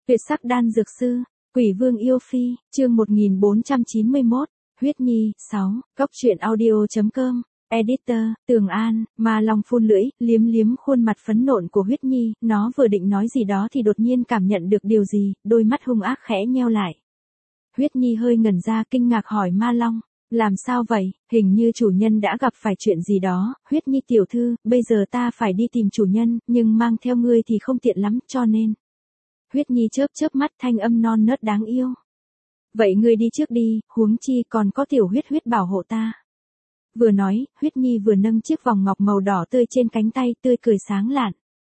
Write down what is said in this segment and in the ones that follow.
Tuyệt sắc đan dược sư, Quỷ Vương yêu phi, chương 1491, huyết nhi, 6, Cốc truyện audio.com, editor, Tường An, Ma Long phun lưỡi, liếm liếm khuôn mặt phấn nộn của huyết nhi, nó vừa định nói gì đó thì đột nhiên cảm nhận được điều gì, đôi mắt hung ác khẽ nheo lại. Huyết nhi hơi ngẩn ra kinh ngạc hỏi Ma Long, làm sao vậy, hình như chủ nhân đã gặp phải chuyện gì đó, huyết nhi tiểu thư, bây giờ ta phải đi tìm chủ nhân, nhưng mang theo ngươi thì không tiện lắm, cho nên. Huyết nhi chớp chớp mắt thanh âm non nớt đáng yêu. Vậy ngươi đi trước đi, huống chi còn có tiểu huyết huyết bảo hộ ta. Vừa nói, huyết nhi vừa nâng chiếc vòng ngọc màu đỏ tươi trên cánh tay tươi cười sáng lạn.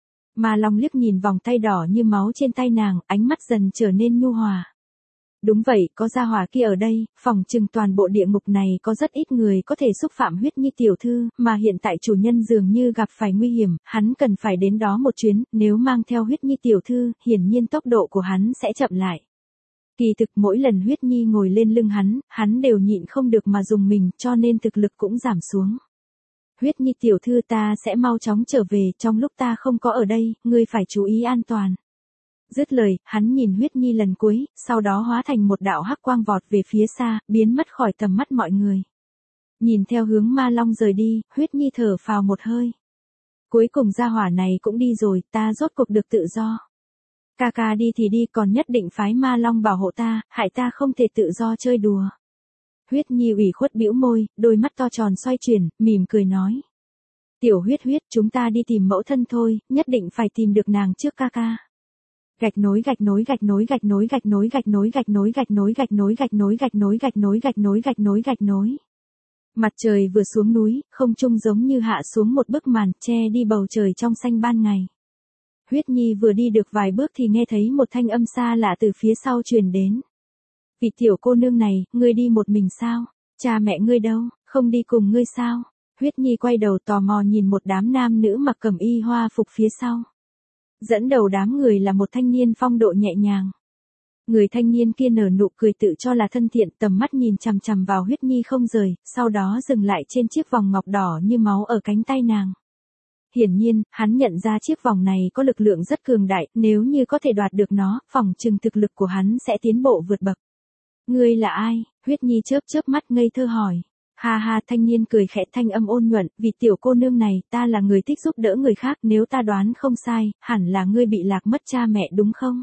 Ma Long liếc nhìn vòng tay đỏ như máu trên tay nàng, ánh mắt dần trở nên nhu hòa. Đúng vậy, có gia hỏa kia ở đây, phòng trừng toàn bộ địa ngục này có rất ít người có thể xúc phạm huyết nhi tiểu thư, mà hiện tại chủ nhân dường như gặp phải nguy hiểm, hắn cần phải đến đó một chuyến, nếu mang theo huyết nhi tiểu thư, hiển nhiên tốc độ của hắn sẽ chậm lại. Kỳ thực mỗi lần huyết nhi ngồi lên lưng hắn đều nhịn không được mà dùng mình, cho nên thực lực cũng giảm xuống. Huyết nhi tiểu thư ta sẽ mau chóng trở về, trong lúc ta không có ở đây, ngươi phải chú ý an toàn. Dứt lời, hắn nhìn huyết nhi lần cuối, sau đó hóa thành một đạo hắc quang vọt về phía xa, biến mất khỏi tầm mắt mọi người. Nhìn theo hướng Ma Long rời đi, huyết nhi thở phào một hơi. Cuối cùng gia hỏa này cũng đi rồi, ta rốt cuộc được tự do. Ca ca đi thì đi, còn nhất định phái Ma Long bảo hộ ta, hại ta không thể tự do chơi đùa. Huyết nhi ủy khuất bĩu môi, đôi mắt to tròn xoay chuyển, mỉm cười nói. Tiểu huyết huyết, chúng ta đi tìm mẫu thân thôi, nhất định phải tìm được nàng trước ca ca. Gạch nối gạch nối gạch nối gạch nối gạch nối gạch nối gạch nối gạch nối gạch nối gạch nối gạch nối gạch nối gạch nối gạch nối gạch nối. Mặt trời vừa xuống núi, không trung giống như hạ xuống một bức màn che đi bầu trời trong xanh ban ngày. Huyết nhi vừa đi được vài bước thì nghe thấy một thanh âm xa lạ từ phía sau truyền đến. Vị tiểu cô nương này, ngươi đi một mình sao? Cha mẹ ngươi đâu, không đi cùng ngươi sao? Huyết nhi quay đầu tò mò nhìn một đám nam nữ mặc cẩm y hoa phục phía sau. Dẫn đầu đám người là một thanh niên phong độ nhẹ nhàng. Người thanh niên kia nở nụ cười tự cho là thân thiện, tầm mắt nhìn chằm chằm vào huyết nhi không rời, sau đó dừng lại trên chiếc vòng ngọc đỏ như máu ở cánh tay nàng. Hiển nhiên, hắn nhận ra chiếc vòng này có lực lượng rất cường đại, nếu như có thể đoạt được nó, phỏng chừng thực lực của hắn sẽ tiến bộ vượt bậc. Ngươi là ai? Huyết nhi chớp chớp mắt ngây thơ hỏi. Ha ha, thanh niên cười khẽ thanh âm ôn nhuận, vì tiểu cô nương này, ta là người thích giúp đỡ người khác, nếu ta đoán không sai, hẳn là ngươi bị lạc mất cha mẹ đúng không?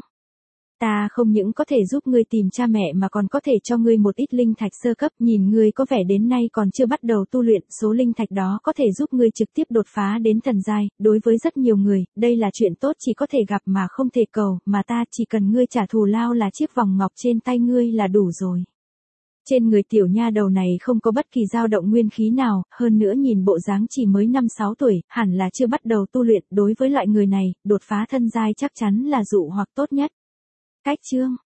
Ta không những có thể giúp ngươi tìm cha mẹ mà còn có thể cho ngươi một ít linh thạch sơ cấp, nhìn ngươi có vẻ đến nay còn chưa bắt đầu tu luyện, số linh thạch đó có thể giúp ngươi trực tiếp đột phá đến thần giai, đối với rất nhiều người, đây là chuyện tốt chỉ có thể gặp mà không thể cầu, mà ta chỉ cần ngươi trả thù lao là chiếc vòng ngọc trên tay ngươi là đủ rồi. Trên người tiểu nha đầu này không có bất kỳ dao động nguyên khí nào, hơn nữa nhìn bộ dáng chỉ mới 5-6 tuổi, hẳn là chưa bắt đầu tu luyện, đối với loại người này, đột phá thân giai chắc chắn là dụ hoặc tốt nhất. Cách chương